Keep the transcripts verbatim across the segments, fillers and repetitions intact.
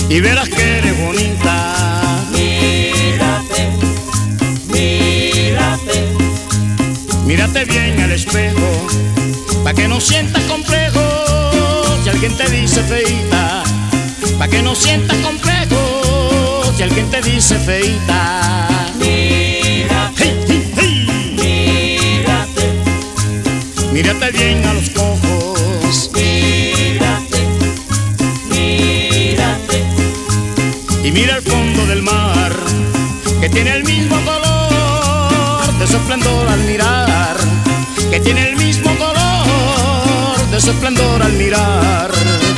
y verás que eres bonita. Mírate, mírate, mírate bien al espejo, pa' que no sientas complejo si alguien te dice feita, pa' que no sientas complejo si alguien te dice feita. mírate, Hey, hey, hey. mírate, Mírate bien a los ojos mírate, mírate, y mira el fondo del mar, que tiene el mismo color de su esplendor al mirar, que tiene el mismo color de su esplendor al mirar.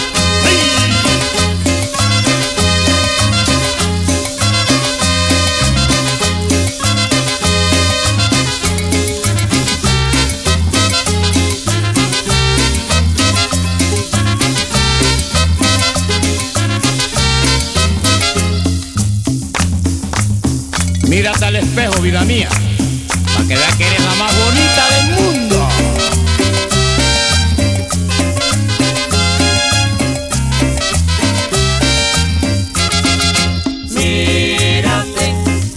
Mírate al espejo, vida mía, pa' que veas que eres la más bonita del mundo. mírate,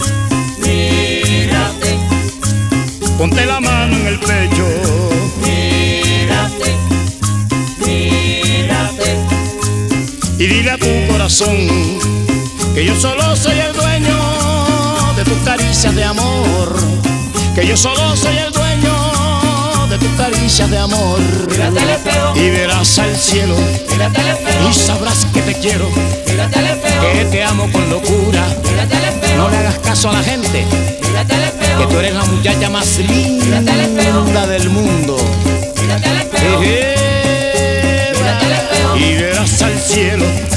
mírate, Ponte la mano en el pecho mírate, mírate, y dile a tu corazón que yo solo soy el dueño de tus caricias de amor, que yo solo soy el dueño de tus caricias de amor. mírate al espejo, Y verás al cielo mírate al espejo, y sabrás que te quiero, mírate al espejo, que te amo con locura. mírate al espejo, No le hagas caso a la gente, mírate al espejo, que tú eres la muchacha más Mírate al espejo. linda del mundo. mírate al espejo, Eh, Mírate al espejo. Y verás al cielo